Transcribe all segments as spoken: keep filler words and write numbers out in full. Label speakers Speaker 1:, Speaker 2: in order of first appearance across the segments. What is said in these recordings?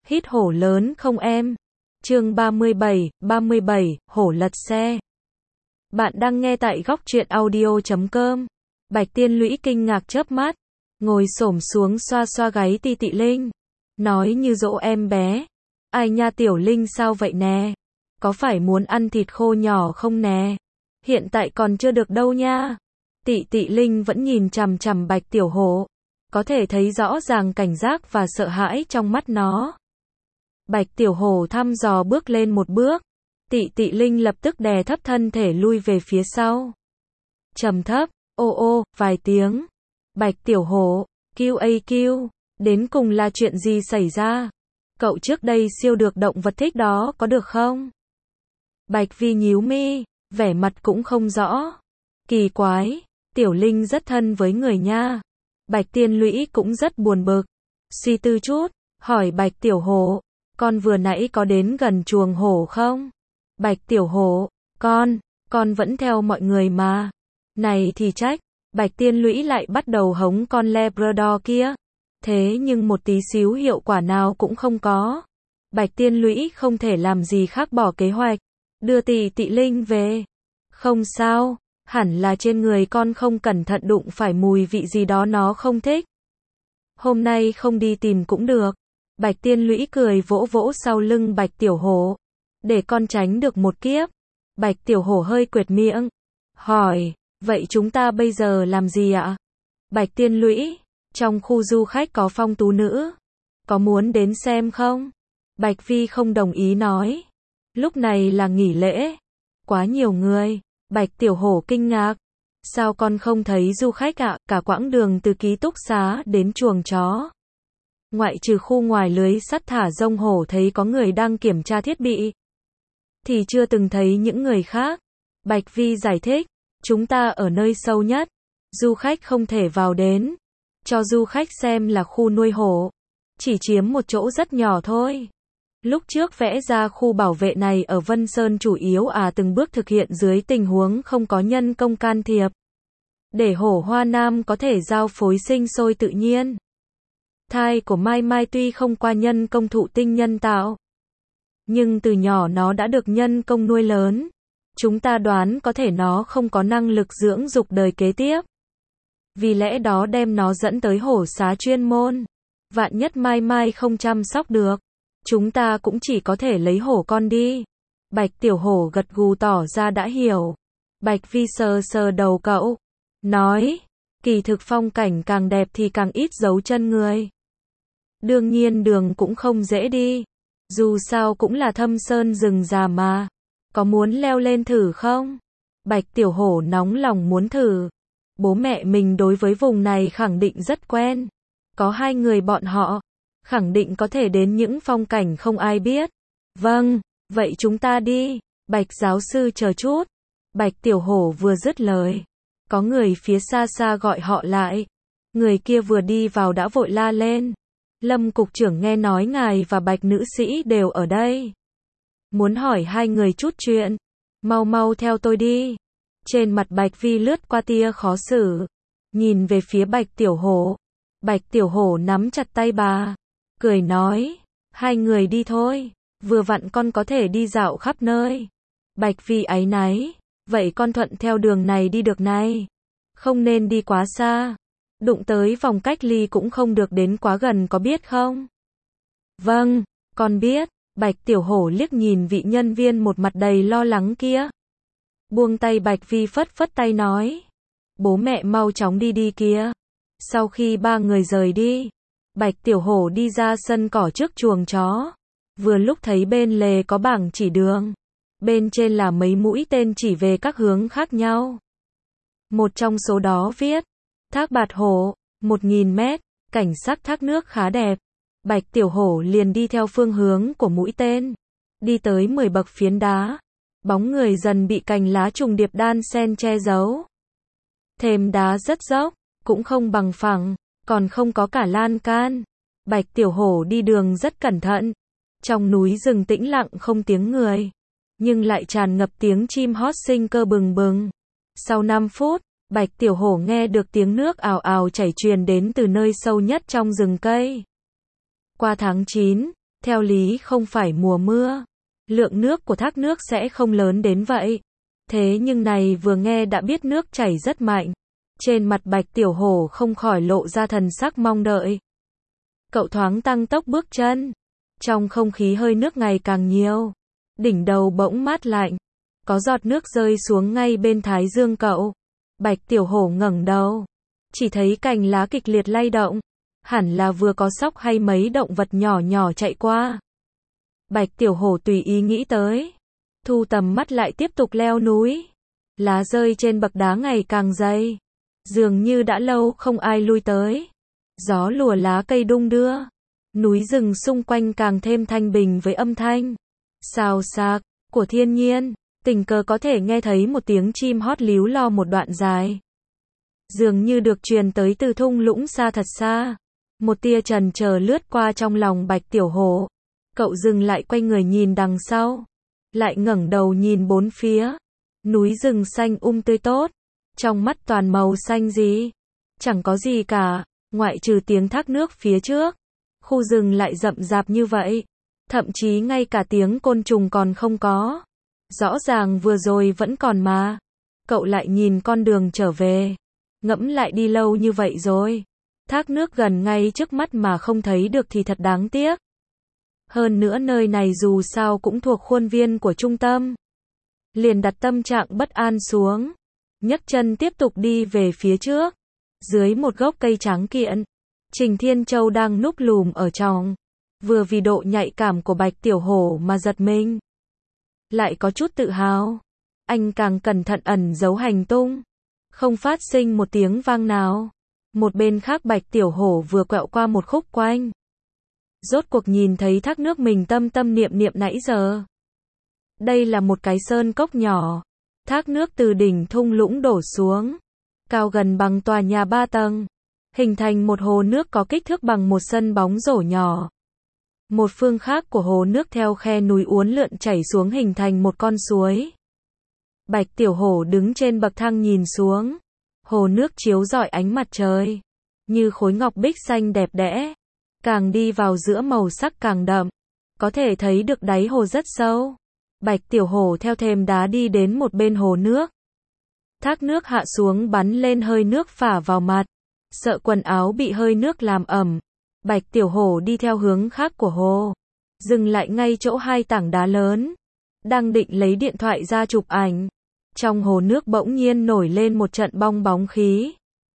Speaker 1: Hít hổ lớn không em? Chương ba mươi bảy, ba mươi bảy, hổ lật xe. Bạn đang nghe tại góc truyện audio chấm com. Bạch Tiên Lũy kinh ngạc chớp mắt, ngồi xổm xuống xoa xoa gáy Ti Tị Linh, nói như dỗ em bé. Ai nha Tiểu Linh sao vậy nè? Có phải muốn ăn thịt khô nhỏ không nè? Hiện tại còn chưa được đâu nha. Tị Tị Linh vẫn nhìn chằm chằm Bạch Tiểu Hổ, có thể thấy rõ ràng cảnh giác và sợ hãi trong mắt nó. Bạch Tiểu Hổ thăm dò bước lên một bước, Tị Tị Linh lập tức đè thấp thân thể lui về phía sau. Trầm thấp, ô ô, vài tiếng. Bạch Tiểu Hổ, kêu a kêu, đến cùng là chuyện gì xảy ra? Cậu trước đây siêu được động vật thích đó có được không? Bạch Vi nhíu mi, vẻ mặt cũng không rõ. Kỳ quái, Tiểu Linh rất thân với người nha. Bạch Tiên Lũy cũng rất buồn bực. Suy tư chút, hỏi Bạch Tiểu Hổ, con vừa nãy có đến gần chuồng hổ không? Bạch Tiểu Hổ, con, con vẫn theo mọi người mà. Này thì trách, Bạch Tiên Lũy lại bắt đầu hống con Labrador kia. Thế nhưng một tí xíu hiệu quả nào cũng không có. Bạch Tiên Lũy không thể làm gì khác bỏ kế hoạch, đưa Tị Tị Linh về. Không sao, hẳn là trên người con không cẩn thận đụng phải mùi vị gì đó nó không thích. Hôm nay không đi tìm cũng được. Bạch Tiên Lũy cười vỗ vỗ sau lưng Bạch Tiểu Hổ, để con tránh được một kiếp. Bạch Tiểu Hổ hơi quệt miệng, hỏi, vậy chúng ta bây giờ làm gì ạ? Bạch Tiên Lũy, trong khu du khách có phong tú nữ, có muốn đến xem không? Bạch Vi không đồng ý nói, lúc này là nghỉ lễ, quá nhiều người. Bạch Tiểu Hổ kinh ngạc, sao con không thấy du khách ạ? Cả quãng đường từ ký túc xá đến chuồng chó, ngoại trừ khu ngoài lưới sắt thả rông hổ thấy có người đang kiểm tra thiết bị, thì chưa từng thấy những người khác. Bạch Vi giải thích, chúng ta ở nơi sâu nhất, du khách không thể vào đến. Cho du khách xem là khu nuôi hổ, chỉ chiếm một chỗ rất nhỏ thôi. Lúc trước vẽ ra khu bảo vệ này ở Vân Sơn chủ yếu à từng bước thực hiện dưới tình huống không có nhân công can thiệp, để hổ Hoa Nam có thể giao phối sinh sôi tự nhiên. Thai của Mai Mai tuy không qua nhân công thụ tinh nhân tạo, nhưng từ nhỏ nó đã được nhân công nuôi lớn. Chúng ta đoán có thể nó không có năng lực dưỡng dục đời kế tiếp. Vì lẽ đó đem nó dẫn tới hổ xá chuyên môn. Vạn nhất Mai Mai không chăm sóc được, chúng ta cũng chỉ có thể lấy hổ con đi. Bạch Tiểu Hổ gật gù tỏ ra đã hiểu. Bạch Vi sờ sờ đầu cậu, nói, kỳ thực phong cảnh càng đẹp thì càng ít dấu chân người. Đương nhiên đường cũng không dễ đi, dù sao cũng là thâm sơn rừng già mà. Có muốn leo lên thử không? Bạch Tiểu Hổ nóng lòng muốn thử. Bố mẹ mình đối với vùng này khẳng định rất quen. Có hai người bọn họ, khẳng định có thể đến những phong cảnh không ai biết. Vâng, vậy chúng ta đi. Bạch giáo sư chờ chút. Bạch Tiểu Hổ vừa dứt lời, có người phía xa xa gọi họ lại. Người kia vừa đi vào đã vội la lên, Lâm cục trưởng nghe nói ngài và Bạch nữ sĩ đều ở đây, muốn hỏi hai người chút chuyện. Mau mau theo tôi đi. Trên mặt Bạch Vi lướt qua tia khó xử, nhìn về phía Bạch Tiểu Hổ. Bạch Tiểu Hổ nắm chặt tay bà, cười nói, hai người đi thôi, vừa vặn con có thể đi dạo khắp nơi. Bạch Vi áy náy, vậy con thuận theo đường này đi được này, không nên đi quá xa, đụng tới vòng cách ly cũng không được đến quá gần có biết không? Vâng, con biết. Bạch Tiểu Hổ liếc nhìn vị nhân viên một mặt đầy lo lắng kia, buông tay. Bạch Vi phất phất tay nói, bố mẹ mau chóng đi đi kia. Sau khi ba người rời đi, Bạch Tiểu Hổ đi ra sân cỏ trước chuồng chó, vừa lúc thấy bên lề có bảng chỉ đường, bên trên là mấy mũi tên chỉ về các hướng khác nhau. Một trong số đó viết, Thác Bạt Hổ, một nghìn mét, cảnh sắc thác nước khá đẹp. Bạch Tiểu Hổ liền đi theo phương hướng của mũi tên, đi tới mười bậc phiến đá, bóng người dần bị cành lá trùng điệp đan xen che giấu. Thềm đá rất dốc, cũng không bằng phẳng, còn không có cả lan can. Bạch Tiểu Hổ đi đường rất cẩn thận. Trong núi rừng tĩnh lặng không tiếng người, nhưng lại tràn ngập tiếng chim hót sinh cơ bừng bừng. Sau năm phút, Bạch Tiểu Hổ nghe được tiếng nước ào ào chảy truyền đến từ nơi sâu nhất trong rừng cây. Qua tháng chín, Theo lý không phải mùa mưa, lượng nước của thác nước sẽ không lớn đến vậy. Thế nhưng này vừa nghe đã biết nước chảy rất mạnh. Trên mặt Bạch Tiểu Hổ không khỏi lộ ra thần sắc mong đợi. Cậu thoáng tăng tốc bước chân. Trong không khí hơi nước ngày càng nhiều. Đỉnh đầu bỗng mát lạnh. Có giọt nước rơi xuống ngay bên thái dương cậu. Bạch Tiểu Hổ ngẩng đầu. Chỉ thấy cành lá kịch liệt lay động. Hẳn là vừa có sóc hay mấy động vật nhỏ nhỏ chạy qua. Bạch Tiểu Hổ tùy ý nghĩ tới. Thu tầm mắt lại tiếp tục leo núi. Lá rơi trên bậc đá ngày càng dày. Dường như đã lâu không ai lui tới. Gió lùa lá cây đung đưa. Núi rừng xung quanh càng thêm thanh bình với âm thanh xào xạc của thiên nhiên. Tình cờ có thể nghe thấy một tiếng chim hót líu lo một đoạn dài. Dường như được truyền tới từ thung lũng xa thật xa. Một tia chần chờ lướt qua trong lòng Bạch Tiểu Hổ. Cậu dừng lại quay người nhìn đằng sau. Lại ngẩng đầu nhìn bốn phía. Núi rừng xanh um tươi tốt. Trong mắt toàn màu xanh gì. Chẳng có gì cả, ngoại trừ tiếng thác nước phía trước. Khu rừng lại rậm rạp như vậy. Thậm chí ngay cả tiếng côn trùng còn không có. Rõ ràng vừa rồi vẫn còn mà. Cậu lại nhìn con đường trở về. Ngẫm lại đi lâu như vậy rồi. Thác nước gần ngay trước mắt mà không thấy được thì thật đáng tiếc. Hơn nữa nơi này dù sao cũng thuộc khuôn viên của trung tâm. Liền đặt tâm trạng bất an xuống. Nhấc chân tiếp tục đi về phía trước. Dưới một gốc cây tráng kiện, Trình Thiên Châu đang núp lùm ở trong. Vừa vì độ nhạy cảm của Bạch Tiểu Hổ mà giật mình. Lại có chút tự hào. Anh càng cẩn thận ẩn giấu hành tung. Không phát sinh một tiếng vang nào. Một bên khác Bạch Tiểu Hổ vừa quẹo qua một khúc quanh. Rốt cuộc nhìn thấy thác nước mình tâm tâm niệm niệm nãy giờ. Đây là một cái sơn cốc nhỏ. Thác nước từ đỉnh thung lũng đổ xuống. Cao gần bằng tòa nhà ba tầng. Hình thành một hồ nước có kích thước bằng một sân bóng rổ nhỏ. Một phương khác của hồ nước theo khe núi uốn lượn chảy xuống hình thành một con suối. Bạch Tiểu Hổ đứng trên bậc thang nhìn xuống. Hồ nước chiếu rọi ánh mặt trời. Như khối ngọc bích xanh đẹp đẽ. Càng đi vào giữa màu sắc càng đậm. Có thể thấy được đáy hồ rất sâu. Bạch Tiểu Hổ theo thềm đá đi đến một bên hồ nước. Thác nước hạ xuống bắn lên hơi nước phả vào mặt. Sợ quần áo bị hơi nước làm ẩm. Bạch Tiểu Hổ đi theo hướng khác của hồ. Dừng lại ngay chỗ hai tảng đá lớn. Đang định lấy điện thoại ra chụp ảnh. Trong hồ nước bỗng nhiên nổi lên một trận bong bóng khí.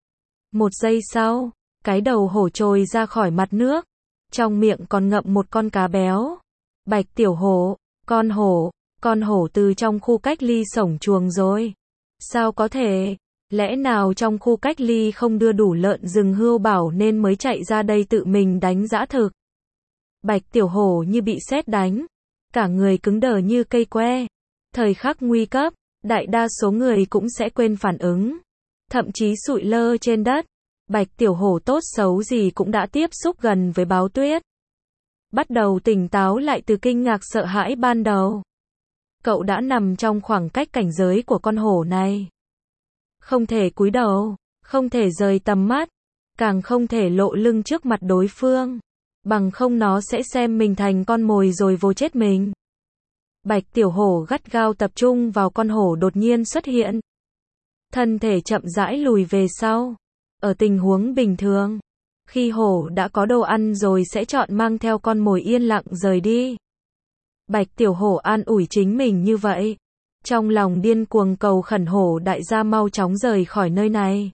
Speaker 1: Một giây sau, cái đầu hổ trồi ra khỏi mặt nước. Trong miệng còn ngậm một con cá béo. Bạch Tiểu Hổ, con hổ, con hổ từ trong khu cách ly xổng chuồng rồi. Sao có thể? Lẽ nào trong khu cách ly không đưa đủ lợn rừng hươu bảo nên mới chạy ra đây tự mình đánh dã thực? Bạch Tiểu Hổ như bị sét đánh. Cả người cứng đờ như cây que. Thời khắc nguy cấp, đại đa số người cũng sẽ quên phản ứng. Thậm chí sụi lơ trên đất. Bạch Tiểu Hổ tốt xấu gì cũng đã tiếp xúc gần với báo tuyết. Bắt đầu tỉnh táo lại từ kinh ngạc sợ hãi ban đầu. Cậu đã nằm trong khoảng cách cảnh giới của con hổ này. Không thể cúi đầu, không thể rời tầm mắt, càng không thể lộ lưng trước mặt đối phương. Bằng không nó sẽ xem mình thành con mồi rồi vồ chết mình. Bạch Tiểu Hổ gắt gao tập trung vào con hổ đột nhiên xuất hiện. Thân thể chậm rãi lùi về sau. Ở tình huống bình thường, khi hổ đã có đồ ăn rồi sẽ chọn mang theo con mồi yên lặng rời đi. Bạch Tiểu Hổ an ủi chính mình như vậy. Trong lòng điên cuồng cầu khẩn hổ đại gia mau chóng rời khỏi nơi này.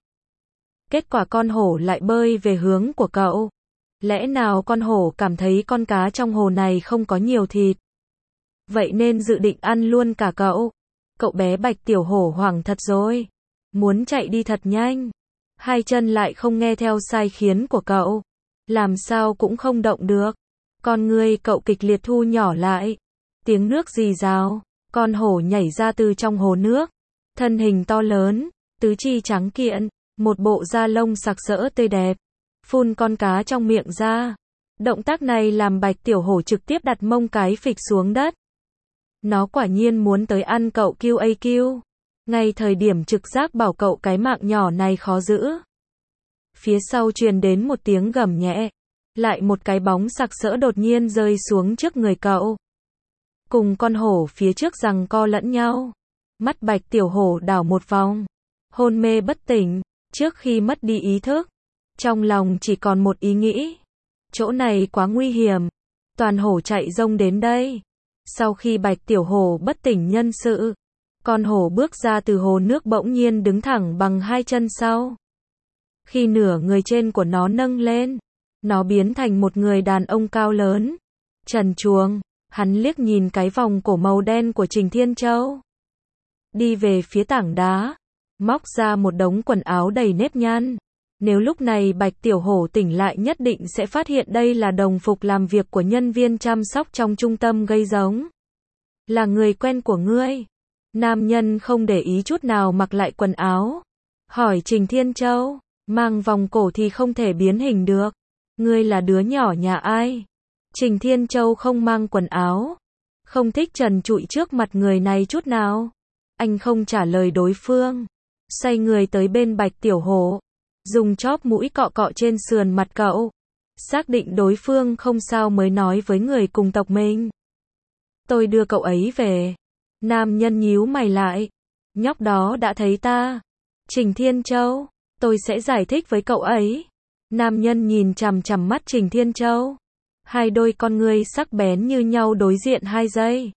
Speaker 1: Kết quả con hổ lại bơi về hướng của cậu. Lẽ nào con hổ cảm thấy con cá trong hồ này không có nhiều thịt? Vậy nên dự định ăn luôn cả cậu. Cậu bé Bạch Tiểu Hổ hoảng thật rồi. Muốn chạy đi thật nhanh. Hai chân lại không nghe theo sai khiến của cậu. Làm sao cũng không động được. Con ngươi cậu kịch liệt thu nhỏ lại. Tiếng nước rì rào. Con hổ nhảy ra từ trong hồ nước. Thân hình to lớn. Tứ chi trắng kiện. Một bộ da lông sặc sỡ tươi đẹp. Phun con cá trong miệng ra. Động tác này làm Bạch Tiểu Hổ trực tiếp đặt mông cái phịch xuống đất. Nó quả nhiên muốn tới ăn cậu quy a quy. Ngay thời điểm trực giác bảo cậu cái mạng nhỏ này khó giữ. Phía sau truyền đến một tiếng gầm nhẹ. lại một cái bóng sặc sỡ đột nhiên rơi xuống trước người cậu. Cùng con hổ phía trước giằng co lẫn nhau. Mắt Bạch Tiểu Hổ đảo một vòng. Hôn mê bất tỉnh, trước khi mất đi ý thức. Trong lòng chỉ còn một ý nghĩ. Chỗ này quá nguy hiểm. Toàn hổ chạy rông đến đây. Sau khi Bạch Tiểu Hổ bất tỉnh nhân sự, con hổ bước ra từ hồ nước bỗng nhiên đứng thẳng bằng hai chân sau. Khi nửa người trên của nó nâng lên, nó biến thành một người đàn ông cao lớn, trần truồng. Hắn liếc nhìn cái vòng cổ màu đen của Trình Thiên Châu. Đi về phía tảng đá, móc ra một đống quần áo đầy nếp nhăn. Nếu lúc này Bạch Tiểu Hổ tỉnh lại nhất định sẽ phát hiện đây là đồng phục làm việc của nhân viên chăm sóc trong trung tâm gây giống. Là người quen của ngươi. Nam nhân không để ý chút nào mặc lại quần áo. Hỏi Trình Thiên Châu, mang vòng cổ thì không thể biến hình được. Ngươi là đứa nhỏ nhà ai? Trình Thiên Châu không mang quần áo. Không thích trần trụi trước mặt người này chút nào. Anh không trả lời đối phương. Xoay người tới bên Bạch Tiểu Hổ. Dùng chóp mũi cọ cọ trên sườn mặt cậu. Xác định đối phương không sao mới nói với người cùng tộc mình. Tôi đưa cậu ấy về. Nam nhân nhíu mày lại. Nhóc đó đã thấy ta. Trình Thiên Châu, tôi sẽ giải thích với cậu ấy. Nam nhân nhìn chằm chằm mắt Trình Thiên Châu. Hai đôi con ngươi sắc bén như nhau đối diện hai giây.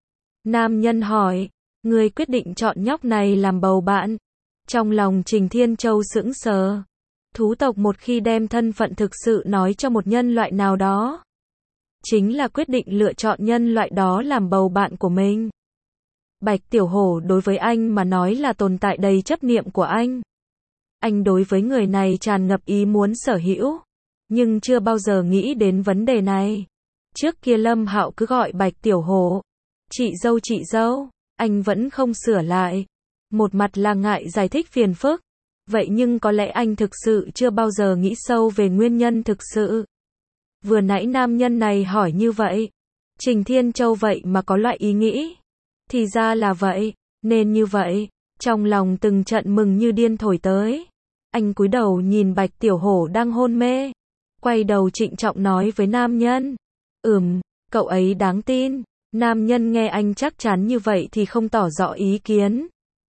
Speaker 1: Nam nhân hỏi, ngươi quyết định chọn nhóc này làm bầu bạn. Trong lòng Trình Thiên Châu sững sờ. Thú tộc một khi đem thân phận thực sự nói cho một nhân loại nào đó, chính là quyết định lựa chọn nhân loại đó làm bầu bạn của mình. Bạch Tiểu Hổ đối với anh mà nói là tồn tại đầy chấp niệm của anh. Anh đối với người này tràn ngập ý muốn sở hữu, nhưng chưa bao giờ nghĩ đến vấn đề này. Trước kia Lâm Hạo cứ gọi Bạch Tiểu Hổ, chị dâu chị dâu, anh vẫn không sửa lại. Một mặt là ngại giải thích phiền phức, vậy nhưng có lẽ anh thực sự chưa bao giờ nghĩ sâu về nguyên nhân thực sự. Vừa nãy nam nhân này hỏi như vậy, Trình Thiên Châu vậy mà có loại ý nghĩ. Thì ra là vậy, nên như vậy, trong lòng từng trận mừng như điên thổi tới. Anh cúi đầu nhìn Bạch Tiểu Hổ đang hôn mê, quay đầu trịnh trọng nói với nam nhân. Ừm, cậu ấy đáng tin. Nam nhân nghe anh chắc chắn như vậy thì không tỏ rõ ý kiến.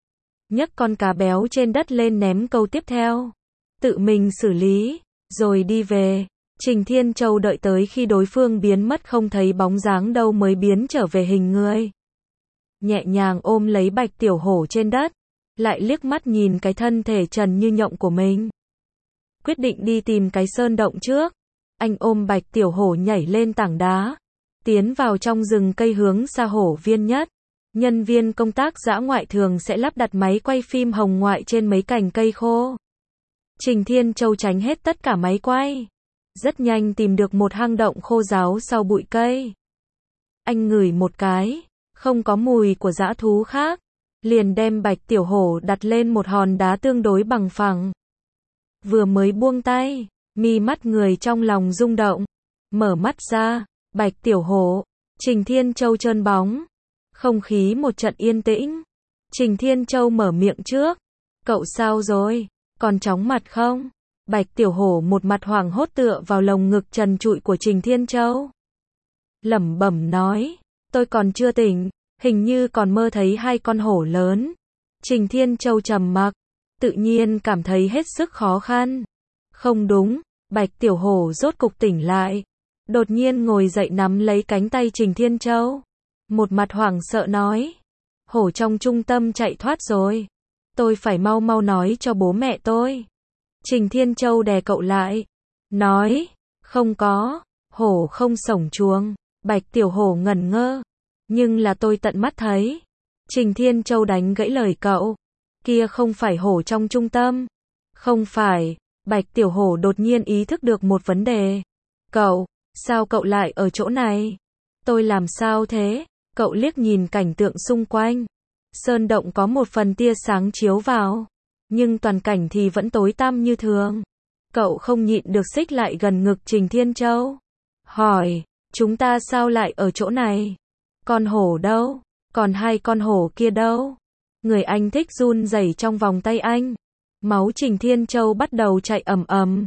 Speaker 1: Nhấc con cá béo trên đất lên ném câu tiếp theo. Tự mình xử lý, rồi đi về. Trình Thiên Châu đợi tới khi đối phương biến mất không thấy bóng dáng đâu mới biến trở về hình người. Nhẹ nhàng ôm lấy Bạch Tiểu Hổ trên đất, lại liếc mắt nhìn cái thân thể trần như nhộng của mình. Quyết định đi tìm cái sơn động trước. Anh ôm Bạch Tiểu Hổ nhảy lên tảng đá, tiến vào trong rừng cây hướng xa hổ viên nhất. Nhân viên công tác dã ngoại thường sẽ lắp đặt máy quay phim hồng ngoại trên mấy cành cây khô. Trình Thiên Châu tránh hết tất cả máy quay. Rất nhanh tìm được một hang động khô ráo sau bụi cây. Anh ngửi một cái, không có mùi của dã thú khác. Liền đem Bạch Tiểu Hổ đặt lên một hòn đá tương đối bằng phẳng. Vừa mới buông tay, mi mắt người trong lòng rung động. Mở mắt ra, Bạch Tiểu Hổ, Trình Thiên Châu trơn bóng. Không khí một trận yên tĩnh. Trình Thiên Châu mở miệng trước. Cậu sao rồi? Còn chóng mặt không? Bạch Tiểu Hổ một mặt hoảng hốt tựa vào lồng ngực trần trụi của Trình Thiên Châu. Lẩm bẩm nói. Tôi còn chưa tỉnh. Hình như còn mơ thấy hai con hổ lớn. Trình Thiên Châu trầm mặc. Tự nhiên cảm thấy hết sức khó khăn. Không đúng. Bạch Tiểu Hổ rốt cục tỉnh lại. Đột nhiên ngồi dậy nắm lấy cánh tay Trình Thiên Châu. Một mặt hoảng sợ nói. Hổ trong trung tâm chạy thoát rồi. Tôi phải mau mau nói cho bố mẹ tôi. Trình Thiên Châu đè cậu lại. Nói. Không có. Hổ không sổng chuồng. Bạch Tiểu Hổ ngẩn ngơ. Nhưng là tôi tận mắt thấy. Trình Thiên Châu đánh gãy lời cậu. Kia không phải hổ trong trung tâm. Không phải. Bạch Tiểu Hổ đột nhiên ý thức được một vấn đề. Cậu, sao cậu lại ở chỗ này? Tôi làm sao thế? Cậu liếc nhìn cảnh tượng xung quanh. Sơn động có một phần tia sáng chiếu vào. Nhưng toàn cảnh thì vẫn tối tăm như thường. Cậu không nhịn được xích lại gần ngực Trình Thiên Châu. Hỏi, chúng ta sao lại ở chỗ này? Con hổ đâu? Còn hai con hổ kia đâu? Người anh thích run rẩy trong vòng tay anh. Máu Trình Thiên Châu bắt đầu chạy ầm ầm.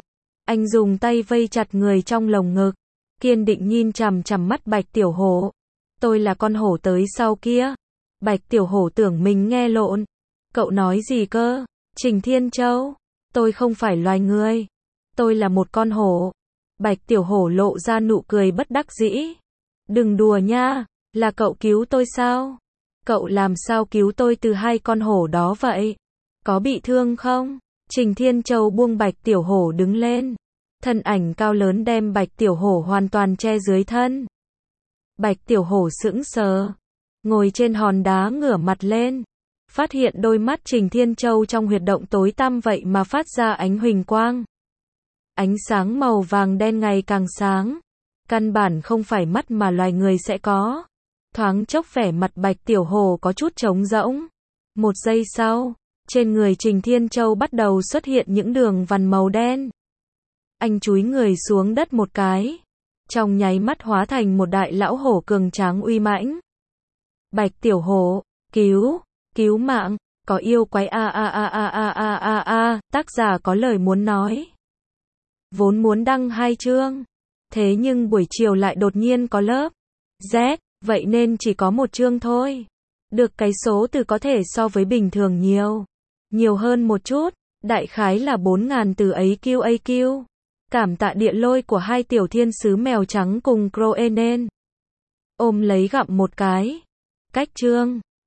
Speaker 1: Anh dùng tay vây chặt người trong lồng ngực, kiên định nhìn chằm chằm mắt Bạch Tiểu Hổ. Tôi là con hổ tới sau kia. Bạch Tiểu Hổ tưởng mình nghe lộn. Cậu nói gì cơ? Trình Thiên Châu, tôi không phải loài người. Tôi là một con hổ. Bạch Tiểu Hổ lộ ra nụ cười bất đắc dĩ. Đừng đùa nha, là cậu cứu tôi sao? Cậu làm sao cứu tôi từ hai con hổ đó vậy? Có bị thương không? Trình Thiên Châu buông Bạch Tiểu Hổ đứng lên. Thân ảnh cao lớn đem Bạch Tiểu Hổ hoàn toàn che dưới thân. Bạch Tiểu Hổ sững sờ, ngồi trên hòn đá ngửa mặt lên, phát hiện đôi mắt Trình Thiên Châu trong huyệt động tối tăm vậy mà phát ra ánh huỳnh quang. Ánh sáng màu vàng đen ngày càng sáng, căn bản không phải mắt mà loài người sẽ có. Thoáng chốc vẻ mặt Bạch Tiểu Hổ có chút trống rỗng. Một giây sau, trên người Trình Thiên Châu bắt đầu xuất hiện những đường vằn màu đen. Anh chúi người xuống đất một cái, trong nháy mắt hóa thành một đại lão hổ cường tráng uy mãnh. Bạch Tiểu Hổ, cứu, cứu mạng, có yêu quái a a a a a a a a, tác giả có lời muốn nói. Vốn muốn đăng hai chương, thế nhưng buổi chiều lại đột nhiên có lớp Z, vậy nên chỉ có một chương thôi. Được cái số từ có thể so với bình thường nhiều, nhiều hơn một chút, đại khái là bốn nghìn từ ấy Q A Q. Cảm tạ địa lôi của hai tiểu thiên sứ mèo trắng cùng Croenen. Ôm lấy gặm một cái. Cách chương